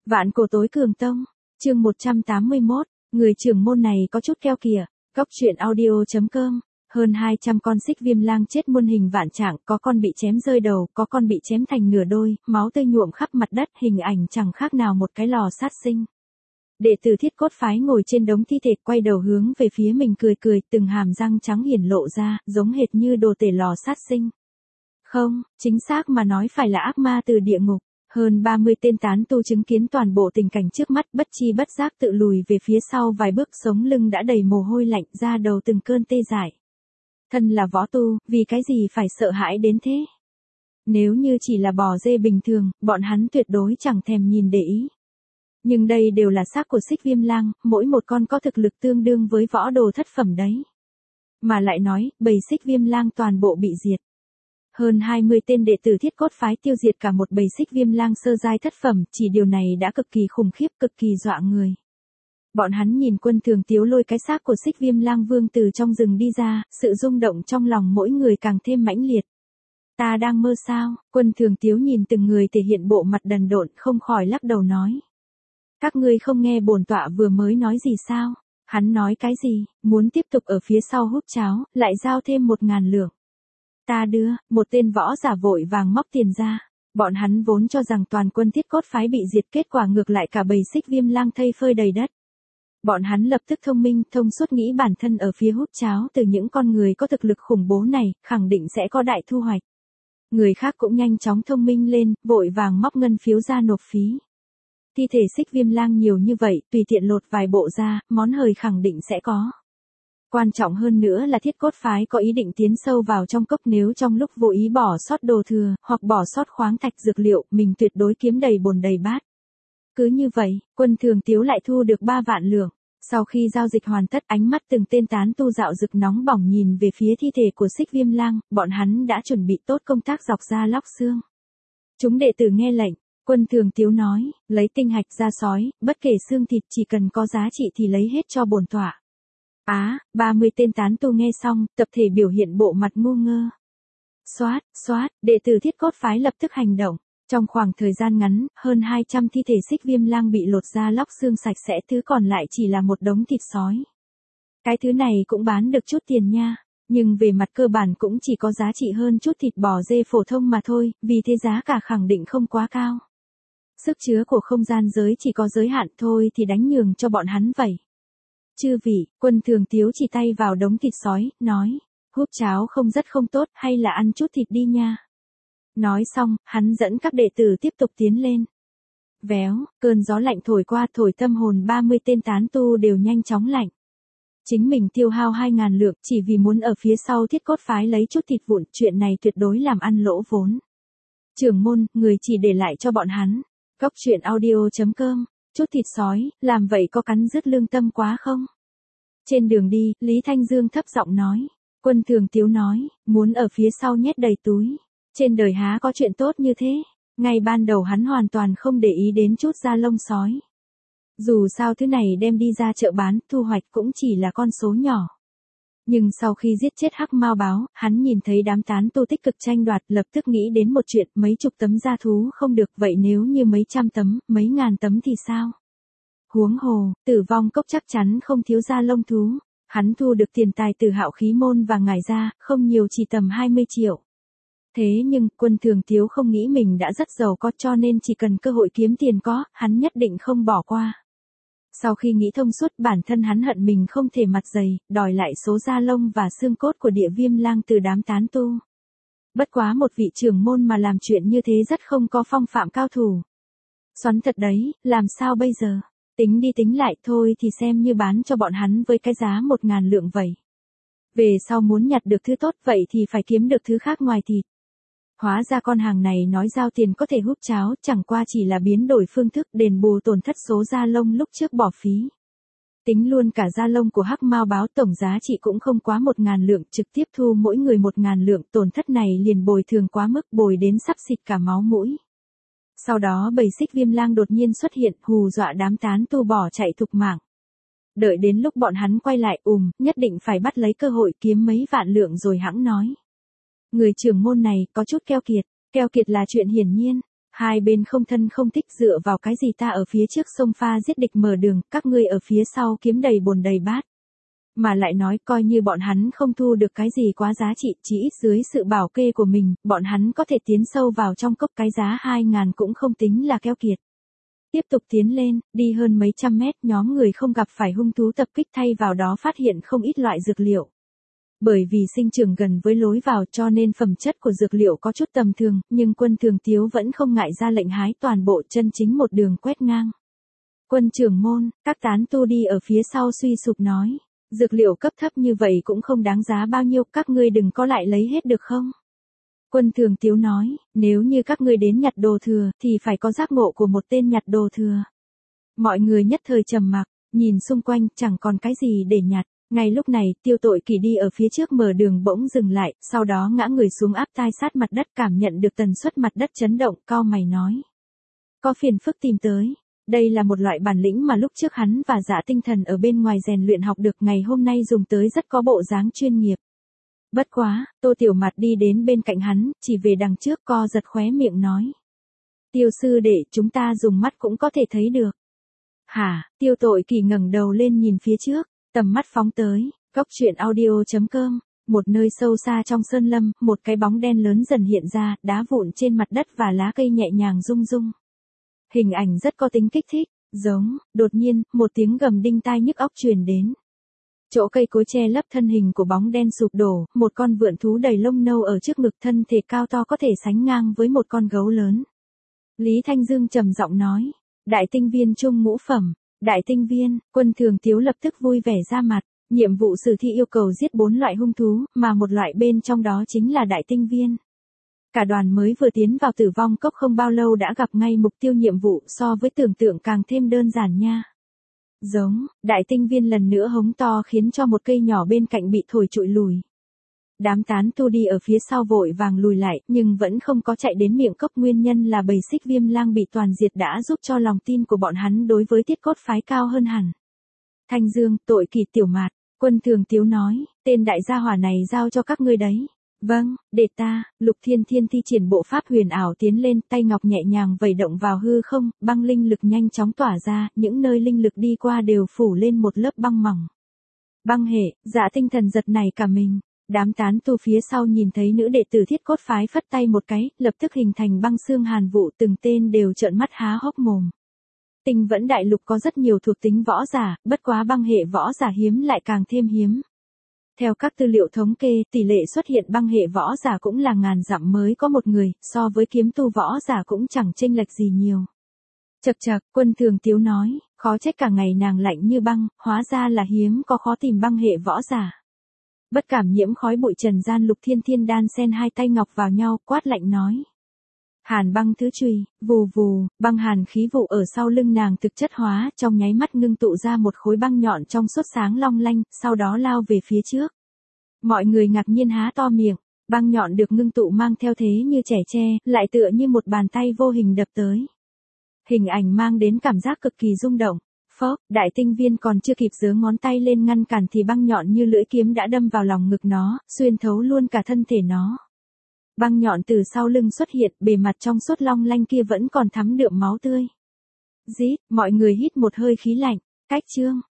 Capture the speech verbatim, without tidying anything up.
Vạn cổ tối cường tông, chương một trăm tám mươi mốt, người trưởng môn này có chút keo kìa. Góc truyện audio chấm com. Hơn hai trăm con xích viêm lang chết muôn hình vạn trạng, có con bị chém rơi đầu, có con bị chém thành nửa đôi, máu tươi nhuộm khắp mặt đất, hình ảnh chẳng khác nào một cái lò sát sinh. Đệ tử Thiết Cốt phái ngồi trên đống thi thể, quay đầu hướng về phía mình cười cười, từng hàm răng trắng hiển lộ ra, giống hệt như đồ tể lò sát sinh. Không, chính xác mà nói phải là ác ma từ địa ngục. Hơn ba mươi tên tán tu chứng kiến toàn bộ tình cảnh trước mắt, bất chi bất giác tự lùi về phía sau vài bước, sống lưng đã đầy mồ hôi lạnh, ra đầu từng cơn tê dại. Thân là võ tu, vì cái gì phải sợ hãi đến thế? Nếu như chỉ là bò dê bình thường, bọn hắn tuyệt đối chẳng thèm nhìn để ý. Nhưng đây đều là xác của xích viêm lang, mỗi một con có thực lực tương đương với võ đồ thất phẩm đấy. Mà lại nói, bầy xích viêm lang toàn bộ bị diệt. Hơn hai mươi tên đệ tử Thiết Cốt phái tiêu diệt cả một bầy xích viêm lang sơ giai thất phẩm, chỉ điều này đã cực kỳ khủng khiếp, cực kỳ dọa người. Bọn hắn nhìn Quân Thường Tiếu lôi cái xác của xích viêm lang vương từ trong rừng đi ra, sự rung động trong lòng mỗi người càng thêm mãnh liệt. Ta đang mơ sao? Quân Thường Tiếu nhìn từng người thể hiện bộ mặt đần độn, không khỏi lắc đầu nói. Các ngươi không nghe bổn tọa vừa mới nói gì sao? Hắn nói cái gì? Muốn tiếp tục ở phía sau hút cháo, lại giao thêm một ngàn lượng. Ta đưa, một tên võ giả vội vàng móc tiền ra. Bọn hắn vốn cho rằng toàn quân Thiết Cốt phái bị diệt, kết quả ngược lại cả bầy xích viêm lang thây phơi đầy đất. Bọn hắn lập tức thông minh, thông suốt nghĩ bản thân ở phía hút cháo từ những con người có thực lực khủng bố này, khẳng định sẽ có đại thu hoạch. Người khác cũng nhanh chóng thông minh lên, vội vàng móc ngân phiếu ra nộp phí. Thi thể xích viêm lang nhiều như vậy, tùy tiện lột vài bộ ra, món hời khẳng định sẽ có. Quan trọng hơn nữa là Thiết Cốt phái có ý định tiến sâu vào trong cốc, nếu trong lúc vô ý bỏ sót đồ thừa, hoặc bỏ sót khoáng thạch dược liệu, mình tuyệt đối kiếm đầy bồn đầy bát. Cứ như vậy, Quân Thường Tiếu lại thu được ba vạn lượng. Sau khi giao dịch hoàn tất, ánh mắt từng tên tán tu dạo rực nóng bỏng nhìn về phía thi thể của xích viêm lang, bọn hắn đã chuẩn bị tốt công tác dọc da lóc xương. Chúng đệ tử nghe lệnh. Quân Thường Tiếu nói, lấy tinh hạch ra sói, bất kể xương thịt, chỉ cần có giá trị thì lấy hết cho bổn tọa. Á, ba mươi tên tán tu nghe xong, tập thể biểu hiện bộ mặt ngu ngơ. Xoát, xoát, đệ tử Thiết Cốt phái lập tức hành động. Trong khoảng thời gian ngắn, hơn hai trăm thi thể xích viêm lang bị lột ra lóc xương sạch sẽ, thứ còn lại chỉ là một đống thịt sói. Cái thứ này cũng bán được chút tiền nha, nhưng về mặt cơ bản cũng chỉ có giá trị hơn chút thịt bò dê phổ thông mà thôi, vì thế giá cả khẳng định không quá cao. Sức chứa của không gian giới chỉ có giới hạn thôi thì đánh nhường cho bọn hắn vậy. Chư vị, Quân Thường Tiếu chỉ tay vào đống thịt sói, nói, húp cháo không rất không tốt, hay là ăn chút thịt đi nha. Nói xong, hắn dẫn các đệ tử tiếp tục tiến lên. Véo, cơn gió lạnh thổi qua, thổi tâm hồn ba mươi tên tán tu đều nhanh chóng lạnh. Chính mình tiêu hao hai ngàn lượng chỉ vì muốn ở phía sau Thiết Cốt phái lấy chút thịt vụn, chuyện này tuyệt đối làm ăn lỗ vốn. Trưởng môn, người chỉ để lại cho bọn hắn. Góc truyện audio chấm com, chút thịt sói, làm vậy có cắn rứt lương tâm quá không? Trên đường đi, Lý Thanh Dương thấp giọng nói. Quân Thường Tiếu nói, muốn ở phía sau nhét đầy túi. Trên đời há có chuyện tốt như thế. Ngay ban đầu hắn hoàn toàn không để ý đến chút da lông sói. Dù sao thứ này đem đi ra chợ bán, thu hoạch cũng chỉ là con số nhỏ. Nhưng sau khi giết chết Hắc Mao Báo, hắn nhìn thấy đám tán tu tích cực tranh đoạt, lập tức nghĩ đến một chuyện, mấy chục tấm da thú không được, vậy nếu như mấy trăm tấm, mấy ngàn tấm thì sao? Huống hồ, Tử Vong Cốc chắc chắn không thiếu da lông thú. Hắn thu được tiền tài từ Hạo Khí Môn và ngải ra, không nhiều, chỉ tầm hai mươi triệu. Thế nhưng, Quân Thường Tiếu không nghĩ mình đã rất giàu có, cho nên chỉ cần cơ hội kiếm tiền có, hắn nhất định không bỏ qua. Sau khi nghĩ thông suốt, bản thân hắn hận mình không thể mặt dày, đòi lại số da lông và xương cốt của địa viêm lang từ đám tán tu. Bất quá một vị trưởng môn mà làm chuyện như thế rất không có phong phạm cao thủ. Xoắn thật đấy, làm sao bây giờ? Tính đi tính lại thôi thì xem như bán cho bọn hắn với cái giá một ngàn lượng vậy. Về sau muốn nhặt được thứ tốt vậy thì phải kiếm được thứ khác ngoài thịt. Hóa ra con hàng này nói giao tiền có thể húp cháo, chẳng qua chỉ là biến đổi phương thức đền bù tổn thất số da lông lúc trước bỏ phí. Tính luôn cả da lông của Hắc Mao Báo, tổng giá trị cũng không quá một ngàn lượng, trực tiếp thu mỗi người một ngàn lượng, tổn thất này liền bồi thường quá mức, bồi đến sắp xịt cả máu mũi. Sau đó bầy xích viêm lang đột nhiên xuất hiện, hù dọa đám tán tu bỏ chạy thục mạng. Đợi đến lúc bọn hắn quay lại, ùm, nhất định phải bắt lấy cơ hội kiếm mấy vạn lượng rồi hẵng nói. Người trưởng môn này có chút keo kiệt, keo kiệt là chuyện hiển nhiên. Hai bên không thân không thích, dựa vào cái gì ta ở phía trước xông pha giết địch mở đường, các ngươi ở phía sau kiếm đầy bồn đầy bát. Mà lại nói coi như bọn hắn không thu được cái gì quá giá trị, chỉ ít dưới sự bảo kê của mình, bọn hắn có thể tiến sâu vào trong cốc, cái giá hai ngàn cũng không tính là keo kiệt. Tiếp tục tiến lên, đi hơn mấy trăm mét, nhóm người không gặp phải hung thú tập kích, thay vào đó phát hiện không ít loại dược liệu. Bởi vì sinh trưởng gần với lối vào cho nên phẩm chất của dược liệu có chút tầm thường, nhưng Quân Thường Tiếu vẫn không ngại ra lệnh hái toàn bộ, chân chính một đường quét ngang. Quân trưởng môn, các tán tu đi ở phía sau suy sụp nói, dược liệu cấp thấp như vậy cũng không đáng giá bao nhiêu, các ngươi đừng có lại lấy hết được không? Quân Thường Tiếu nói, nếu như các ngươi đến nhặt đồ thừa, thì phải có giác ngộ của một tên nhặt đồ thừa. Mọi người nhất thời trầm mặc, nhìn xung quanh, chẳng còn cái gì để nhặt. Ngay lúc này, Tiêu Tội Kỳ đi ở phía trước mở đường bỗng dừng lại, sau đó ngã người xuống áp tai sát mặt đất, cảm nhận được tần suất mặt đất chấn động, cau mày nói. Có phiền phức tìm tới. Đây là một loại bản lĩnh mà lúc trước hắn và Dạ Tinh Thần ở bên ngoài rèn luyện học được, ngày hôm nay dùng tới rất có bộ dáng chuyên nghiệp. Bất quá, Tô Tiểu Mạt đi đến bên cạnh hắn, chỉ về đằng trước co giật khóe miệng nói. Tiêu sư đệ, chúng ta dùng mắt cũng có thể thấy được. Hả, Tiêu Tội Kỳ ngẩng đầu lên nhìn phía trước, tầm mắt phóng tới, góc truyện audio chấm com, một nơi sâu xa trong sơn lâm, một cái bóng đen lớn dần hiện ra, đá vụn trên mặt đất và lá cây nhẹ nhàng rung rung. Hình ảnh rất có tính kích thích, giống, đột nhiên, một tiếng gầm đinh tai nhức óc truyền đến. Chỗ cây cối che lấp thân hình của bóng đen sụp đổ, một con vượn thú đầy lông nâu ở trước ngực, thân thể cao to có thể sánh ngang với một con gấu lớn. Lý Thanh Dương trầm giọng nói, đại tinh viên trung ngũ phẩm, đại tinh viên, Quân Thường Tiếu lập tức vui vẻ ra mặt, nhiệm vụ sử thi yêu cầu giết bốn loại hung thú, mà một loại bên trong đó chính là đại tinh viên. Cả đoàn mới vừa tiến vào Tử Vong Cốc không bao lâu đã gặp ngay mục tiêu nhiệm vụ, so với tưởng tượng càng thêm đơn giản nha. Giống, đại tinh viên lần nữa hống to khiến cho một cây nhỏ bên cạnh bị thổi trụi lùi. Đám tán tu đi ở phía sau vội vàng lùi lại, nhưng vẫn không có chạy đến miệng cốc, nguyên nhân là bầy Xích Viêm Lang bị toàn diệt đã giúp cho lòng tin của bọn hắn đối với Tiết Cốt phái cao hơn hẳn. Thanh Dương, Tội Kỳ, Tiểu Mạt, Quân Thường Tiếu nói, tên đại gia hỏa này giao cho các ngươi đấy. Vâng, để ta. Lục Thiên Thiên thi triển bộ pháp huyền ảo tiến lên, tay ngọc nhẹ nhàng vẩy động vào hư không, băng linh lực nhanh chóng tỏa ra, những nơi linh lực đi qua đều phủ lên một lớp băng mỏng. Băng hệ, Dạ Tinh Thần giật nảy cả mình. Đám tán tu phía sau nhìn thấy nữ đệ tử Thiết Cốt phái phất tay một cái, lập tức hình thành băng xương hàn vụ, từng tên đều trợn mắt há hốc mồm. Tinh Vẫn đại lục có rất nhiều thuộc tính võ giả, bất quá băng hệ võ giả hiếm lại càng thêm hiếm. Theo các tư liệu thống kê, tỷ lệ xuất hiện băng hệ võ giả cũng là ngàn dặm mới có một người, so với kiếm tu võ giả cũng chẳng chênh lệch gì nhiều. Chậc chậc, Quân Thường Tiếu nói, khó trách cả ngày nàng lạnh như băng, hóa ra là hiếm có khó tìm băng hệ võ giả. Bất cảm nhiễm khói bụi trần gian, Lục Thiên Thiên đan xen hai tay ngọc vào nhau, quát lạnh nói. Hàn băng thứ chùy, vù vù, băng hàn khí vụ ở sau lưng nàng thực chất hóa, trong nháy mắt ngưng tụ ra một khối băng nhọn trong suốt sáng long lanh, sau đó lao về phía trước. Mọi người ngạc nhiên há to miệng, băng nhọn được ngưng tụ mang theo thế như trẻ tre, lại tựa như một bàn tay vô hình đập tới. Hình ảnh mang đến cảm giác cực kỳ rung động. Phốc, đại tinh viên còn chưa kịp giơ ngón tay lên ngăn cản thì băng nhọn như lưỡi kiếm đã đâm vào lòng ngực nó, xuyên thấu luôn cả thân thể nó. Băng nhọn từ sau lưng xuất hiện, bề mặt trong suốt long lanh kia vẫn còn thắm đượm máu tươi. Rít, mọi người hít một hơi khí lạnh, cách chương,